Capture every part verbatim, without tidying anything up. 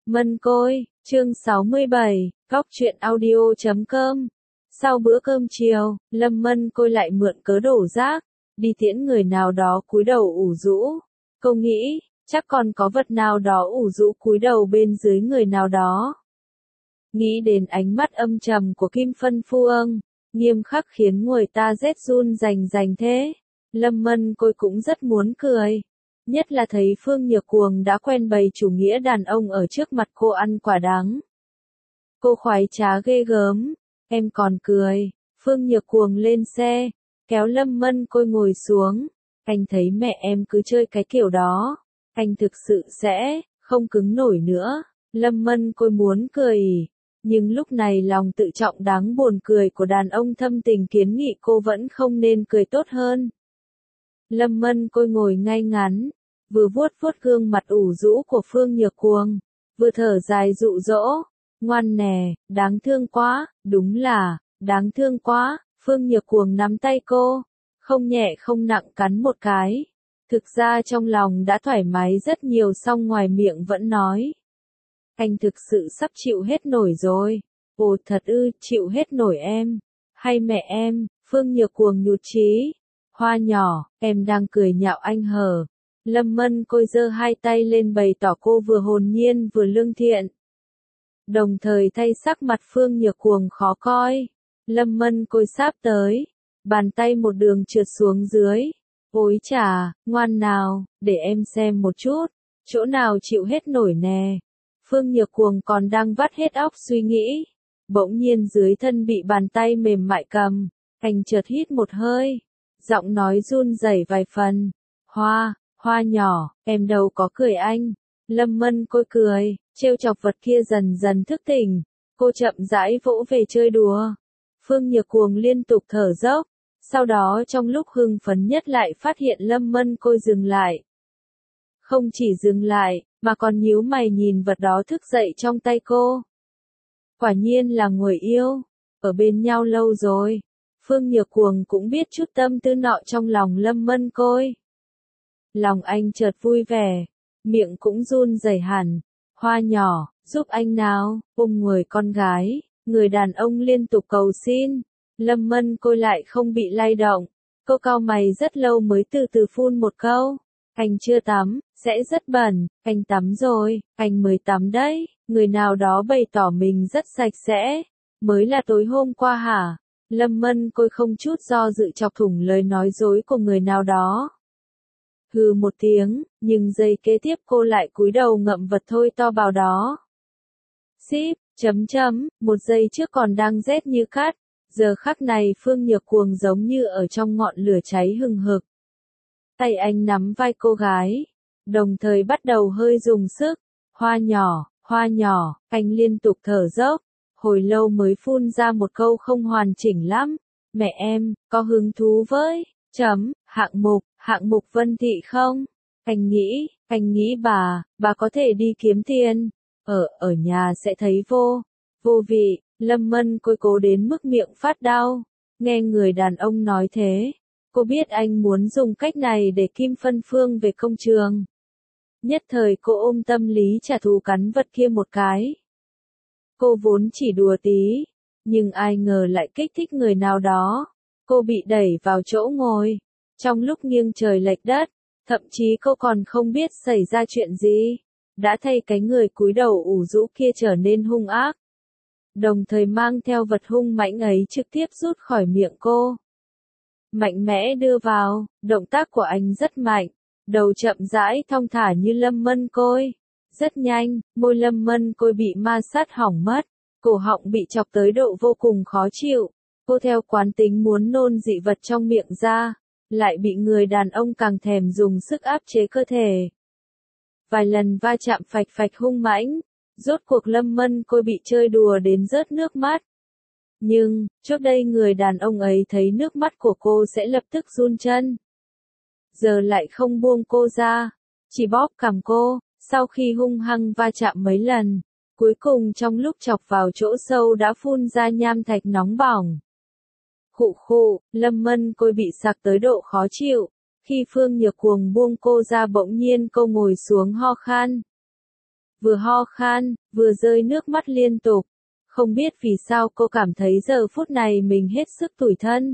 Mân Côi, chương sáu mươi bảy, góc truyện audio chấm com. Sau bữa cơm chiều, Lâm Mân Côi lại mượn cớ đổ rác, đi tiễn người nào đó cúi đầu ủ rũ. Cô nghĩ, chắc còn có vật nào đó ủ rũ cúi đầu bên dưới người nào đó. Nghĩ đến ánh mắt âm trầm của Kim Phân Phu Âng, nghiêm khắc khiến người ta rét run rành rành thế. Lâm Mân Côi cũng rất muốn cười. Nhất là thấy Phương Nhược Cuồng đã quen bày chủ nghĩa đàn ông ở trước mặt cô ăn quả đắng. Cô khoái trá ghê gớm, em còn cười. Phương Nhược Cuồng lên xe, kéo Lâm Mân Côi ngồi xuống. Anh thấy mẹ em cứ chơi cái kiểu đó, anh thực sự sẽ không cứng nổi nữa. Lâm Mân Côi muốn cười, nhưng lúc này lòng tự trọng đáng buồn cười của đàn ông thâm tình kiến nghị cô vẫn không nên cười tốt hơn. Lâm Mân Côi ngồi ngay ngắn, vừa vuốt vuốt gương mặt ủ rũ của Phương Nhược Cuồng, vừa thở dài dụ dỗ, ngoan nè, đáng thương quá, đúng là, đáng thương quá. Phương Nhược Cuồng nắm tay cô, không nhẹ không nặng cắn một cái. Thực ra trong lòng đã thoải mái rất nhiều song ngoài miệng vẫn nói. Anh thực sự sắp chịu hết nổi rồi. Ồ thật ư, chịu hết nổi em. Hay mẹ em, Phương Nhược Cuồng nhụt chí. Hoa nhỏ, em đang cười nhạo anh hờ. Lâm Mân Côi giơ hai tay lên bày tỏ cô vừa hồn nhiên vừa lương thiện. Đồng thời thay sắc mặt Phương Nhược Cuồng khó coi. Lâm Mân Côi sáp tới, bàn tay một đường trượt xuống dưới. Ôi chà, ngoan nào, để em xem một chút, chỗ nào chịu hết nổi nè. Phương Nhược Cuồng còn đang vắt hết óc suy nghĩ. Bỗng nhiên dưới thân bị bàn tay mềm mại cầm, anh chợt hít một hơi. Giọng nói run rẩy vài phần. Hoa, hoa nhỏ, em đâu có cười anh. Lâm Mân Côi cười, trêu chọc vật kia dần dần thức tỉnh. Cô chậm rãi vỗ về chơi đùa. Phương Nhược Cuồng liên tục thở dốc. Sau đó trong lúc hưng phấn nhất lại phát hiện Lâm Mân Côi dừng lại. Không chỉ dừng lại, mà còn nhíu mày nhìn vật đó thức dậy trong tay cô. Quả nhiên là người yêu, ở bên nhau lâu rồi. Phương Nhược Cuồng cũng biết chút tâm tư nọ trong lòng Lâm Mân Côi. Lòng anh chợt vui vẻ, miệng cũng run rẩy hẳn. Hoa nhỏ, giúp anh nào, ôm người con gái, người đàn ông liên tục cầu xin. Lâm Mân Côi lại không bị lay động. Cô cau mày rất lâu mới từ từ phun một câu. Anh chưa tắm, sẽ rất bẩn. Anh tắm rồi, anh mới tắm đấy. Người nào đó bày tỏ mình rất sạch sẽ. Mới là tối hôm qua hả? Lâm Mân Côi không chút do dự chọc thủng lời nói dối của người nào đó. Hừ một tiếng, nhưng giây kế tiếp cô lại cúi đầu ngậm vật thôi to bào đó. Xíp, chấm chấm, một giây trước còn đang rét như cát. Giờ khắc này Phương Nhược Cuồng giống như ở trong ngọn lửa cháy hừng hực. Tay anh nắm vai cô gái, đồng thời bắt đầu hơi dùng sức. Hoa nhỏ, hoa nhỏ, anh liên tục thở dốc, hồi lâu mới phun ra một câu không hoàn chỉnh lắm. Mẹ em, có hứng thú với, chấm, hạng mục, hạng mục Vân Thị không? Anh nghĩ, anh nghĩ bà, bà có thể đi kiếm tiền, ở, ở nhà sẽ thấy vô, vô vị. Lâm Mân Côi cố đến mức miệng phát đau, nghe người đàn ông nói thế. Cô biết anh muốn dùng cách này để Kim Phân Phương về công trường. Nhất thời cô ôm tâm lý trả thù cắn vật kia một cái. Cô vốn chỉ đùa tí, nhưng ai ngờ lại kích thích người nào đó. Cô bị đẩy vào chỗ ngồi, trong lúc nghiêng trời lệch đất, thậm chí cô còn không biết xảy ra chuyện gì. Đã thay cái người cúi đầu ủ rũ kia trở nên hung ác. Đồng thời mang theo vật hung mãnh ấy trực tiếp rút khỏi miệng cô. Mạnh mẽ đưa vào, động tác của anh rất mạnh, đầu chậm rãi thong thả như Lâm Mân Côi. Rất nhanh, môi Lâm Mân Côi bị ma sát hỏng mất, cổ họng bị chọc tới độ vô cùng khó chịu. Cô theo quán tính muốn nôn dị vật trong miệng ra, lại bị người đàn ông càng thèm dùng sức áp chế cơ thể. Vài lần va chạm phạch phạch hung mãnh. Rốt cuộc Lâm Mân Côi bị chơi đùa đến rớt nước mắt. Nhưng, trước đây người đàn ông ấy thấy nước mắt của cô sẽ lập tức run chân. Giờ lại không buông cô ra, chỉ bóp cằm cô, sau khi hung hăng va chạm mấy lần, cuối cùng trong lúc chọc vào chỗ sâu đã phun ra nham thạch nóng bỏng. Khụ khụ, Lâm Mân Côi bị sặc tới độ khó chịu, khi Phương Nhược Cuồng buông cô ra bỗng nhiên cô ngồi xuống ho khan. vừa ho khan, vừa rơi nước mắt liên tục. Không biết vì sao cô cảm thấy giờ phút này mình hết sức tủi thân.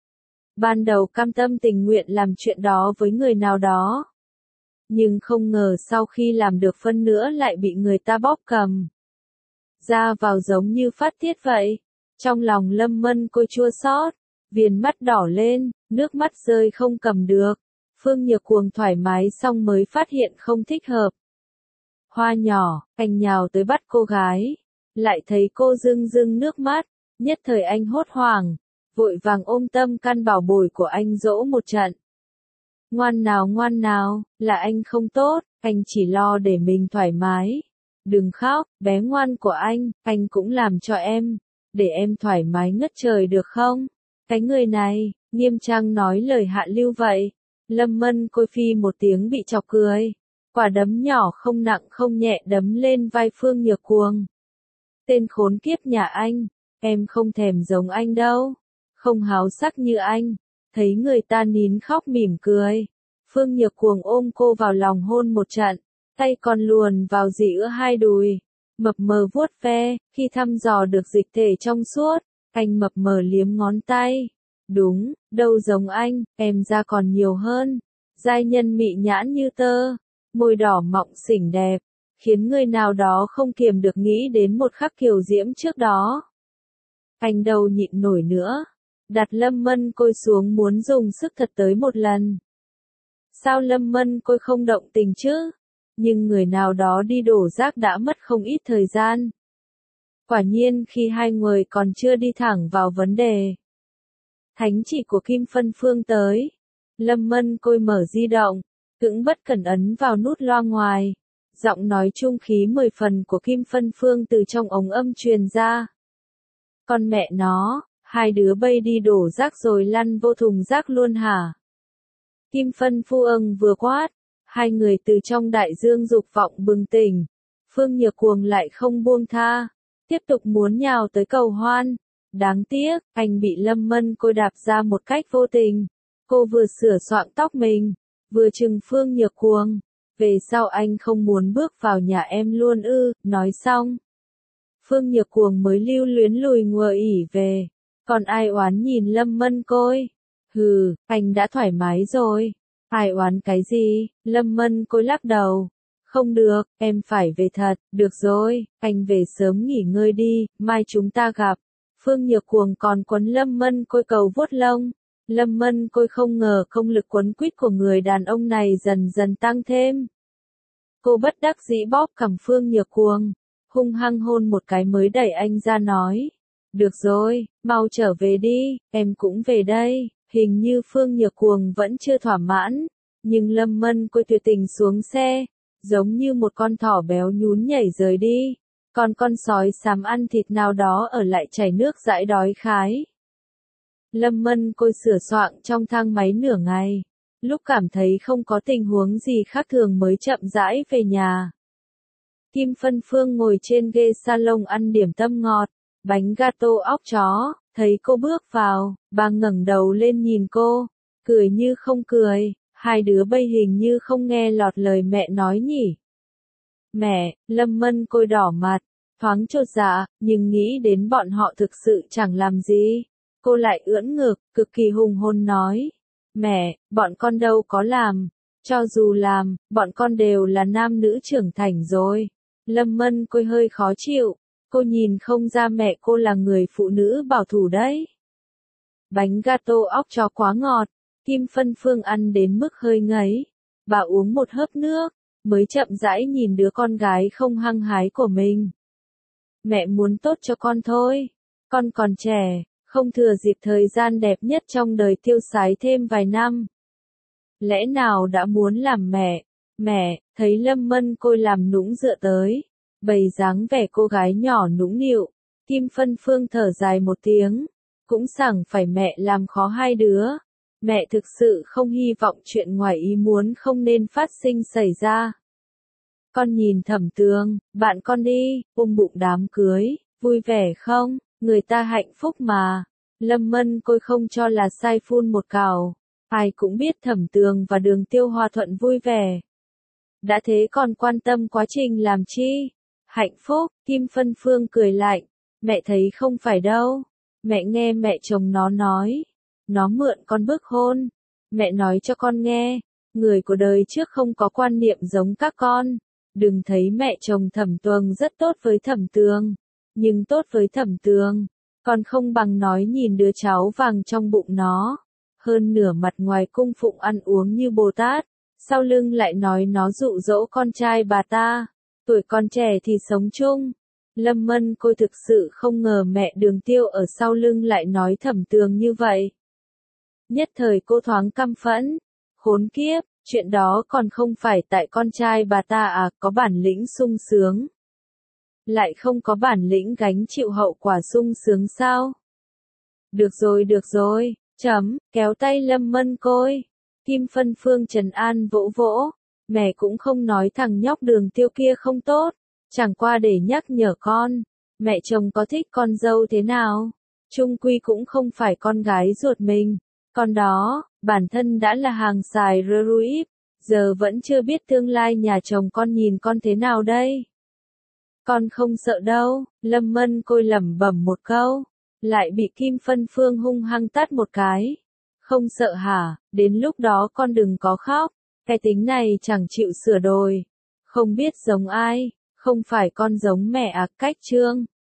Ban đầu cam tâm tình nguyện làm chuyện đó với người nào đó. Nhưng không ngờ sau khi làm được phân nữa lại bị người ta bóp cầm. Ra vào giống như phát tiết vậy. Trong lòng Lâm Mân Côi chua xót, viền mắt đỏ lên, nước mắt rơi không cầm được. Phương Nhược Cuồng thoải mái xong mới phát hiện không thích hợp. Hoa nhỏ, anh nhào tới bắt cô gái. Lại thấy cô rưng rưng nước mắt, nhất thời anh hốt hoảng, vội vàng ôm tâm can bảo bối của anh dỗ một trận. Ngoan nào ngoan nào, là anh không tốt, anh chỉ lo để mình thoải mái. Đừng khóc, bé ngoan của anh, anh cũng làm cho em, để em thoải mái ngất trời được không? Cái người này, nghiêm trang nói lời hạ lưu vậy. Lâm Mân Côi phi một tiếng bị chọc cười. Quả đấm nhỏ không nặng không nhẹ đấm lên vai Phương Nhược Cuồng. Tên khốn kiếp nhà anh, em không thèm giống anh đâu. Không háo sắc như anh. Thấy người ta nín khóc mỉm cười. Phương Nhược Cuồng ôm cô vào lòng hôn một trận. Tay còn luồn vào giữa hai đùi. Mập mờ vuốt ve, khi thăm dò được dịch thể trong suốt. Anh mập mờ liếm ngón tay. Đúng, đâu giống anh, em da còn nhiều hơn. Giai nhân mị nhãn như tơ. Môi đỏ mọng xinh đẹp. Khiến người nào đó không kiềm được nghĩ đến một khắc kiều diễm trước đó. Anh đâu nhịn nổi nữa. Đặt Lâm Mân Côi xuống muốn dùng sức thật tới một lần. Sao Lâm Mân Côi không động tình chứ? Nhưng người nào đó đi đổ rác đã mất không ít thời gian. Quả nhiên khi hai người còn chưa đi thẳng vào vấn đề. Thánh chỉ của Kim Phân Phương tới. Lâm Mân Côi mở di động, cưỡng bất cẩn ấn vào nút loa ngoài. Giọng nói trung khí mười phần của Kim Phân Phương từ trong ống âm truyền ra. Con mẹ nó, hai đứa bay đi đổ rác rồi lăn vô thùng rác luôn hả? Kim Phân Phu âng vừa quát, hai người từ trong đại dương dục vọng bừng tỉnh. Phương Nhược Cuồng lại không buông tha, tiếp tục muốn nhào tới cầu hoan. Đáng tiếc, anh bị Lâm Mân Côi đạp ra một cách vô tình. Cô vừa sửa soạn tóc mình, vừa trừng Phương Nhược Cuồng. Về sau anh không muốn bước vào nhà em luôn ư, nói xong. Phương Nhược Cuồng mới lưu luyến lùi ngùa ỉ về. Còn ai oán nhìn Lâm Mân Côi? Hừ, anh đã thoải mái rồi. Ai oán cái gì? Lâm Mân Côi lắc đầu. Không được, em phải về thật. Được rồi, anh về sớm nghỉ ngơi đi, mai chúng ta gặp. Phương Nhược Cuồng còn quấn Lâm Mân Côi cầu vuốt lông. Lâm Mân Côi không ngờ công lực quấn quýt của người đàn ông này dần dần tăng thêm. Cô bất đắc dĩ bóp cằm Phương Nhược Cuồng, hung hăng hôn một cái mới đẩy anh ra nói. Được rồi, mau trở về đi, em cũng về đây. Hình như Phương Nhược Cuồng vẫn chưa thỏa mãn, nhưng Lâm Mân Côi tuyệt tình xuống xe, giống như một con thỏ béo nhún nhảy rời đi. Còn con sói xám ăn thịt nào đó ở lại chảy nước dãi đói khái. Lâm Mân Côi sửa soạn trong thang máy nửa ngày, lúc cảm thấy không có tình huống gì khác thường mới chậm rãi về nhà. Kim Phân Phương ngồi trên ghế salon ăn điểm tâm ngọt, bánh gato óc chó, thấy cô bước vào, bà ngẩng đầu lên nhìn cô, cười như không cười, hai đứa bây hình như không nghe lọt lời mẹ nói nhỉ. Mẹ, Lâm Mân Côi đỏ mặt, thoáng chột dạ, nhưng nghĩ đến bọn họ thực sự chẳng làm gì. Cô lại ưỡn ngực, cực kỳ hùng hồn nói. Mẹ, bọn con đâu có làm. Cho dù làm, bọn con đều là nam nữ trưởng thành rồi. Lâm Mân Côi hơi khó chịu. Cô nhìn không ra mẹ cô là người phụ nữ bảo thủ đấy. Bánh gato óc chó quá ngọt. Kim Phân Phương ăn đến mức hơi ngấy. Bà uống một hớp nước, mới chậm rãi nhìn đứa con gái không hăng hái của mình. Mẹ muốn tốt cho con thôi. Con còn trẻ, không thừa dịp thời gian đẹp nhất trong đời tiêu sái thêm vài năm. Lẽ nào đã muốn làm mẹ? Mẹ, thấy Lâm Mân Côi làm nũng dựa tới, bày dáng vẻ cô gái nhỏ nũng nịu. Kim Phân Phương thở dài một tiếng, cũng chẳng phải mẹ làm khó hai đứa. Mẹ thực sự không hy vọng chuyện ngoài ý muốn không nên phát sinh xảy ra. Con nhìn Thẩm Tường, bạn con đi, ôm bụng đám cưới, vui vẻ không? Người ta hạnh phúc mà. Lâm Mân Côi không cho là sai phun một cào. Ai cũng biết Thẩm Tường và Đường Tiêu hòa thuận vui vẻ. Đã thế còn quan tâm quá trình làm chi? Hạnh phúc, Kim Phân Phương cười lạnh. Mẹ thấy không phải đâu. Mẹ nghe mẹ chồng nó nói. Nó mượn con bức hôn. Mẹ nói cho con nghe. Người của đời trước không có quan niệm giống các con. Đừng thấy mẹ chồng Thẩm Tuồng rất tốt với Thẩm Tường. Nhưng tốt với Thẩm Tường. Còn không bằng nói nhìn đứa cháu vàng trong bụng nó. Hơn nửa mặt ngoài cung phụng ăn uống như Bồ Tát. Sau lưng lại nói nó dụ dỗ con trai bà ta. Tuổi còn trẻ thì sống chung. Lâm Mân Côi thực sự không ngờ mẹ Đường Tiêu ở sau lưng lại nói Thẩm Tường như vậy. Nhất thời cô thoáng căm phẫn. Khốn kiếp, chuyện đó còn không phải tại con trai bà ta à, có bản lĩnh sung sướng. Lại không có bản lĩnh gánh chịu hậu quả sung sướng sao? Được rồi được rồi, chấm, kéo tay Lâm Mân Côi. Kim Phân Phương trấn an vỗ vỗ. Mẹ cũng không nói thằng nhóc Đường Tiêu kia không tốt. Chẳng qua để nhắc nhở con. Mẹ chồng có thích con dâu thế nào? Chung quy cũng không phải con gái ruột mình. Con đó, bản thân đã là hàng xài rơ ruip. Giờ vẫn chưa biết tương lai nhà chồng con nhìn con thế nào đây. Con không sợ đâu, Lâm Mân Côi lẩm bẩm một câu. Lại bị Kim Phân Phương hung hăng tát một cái. Không sợ hả, đến lúc đó con đừng có khóc. Cái tính này chẳng chịu sửa đổi. Không biết giống ai, không phải con giống mẹ à, Cách Trương.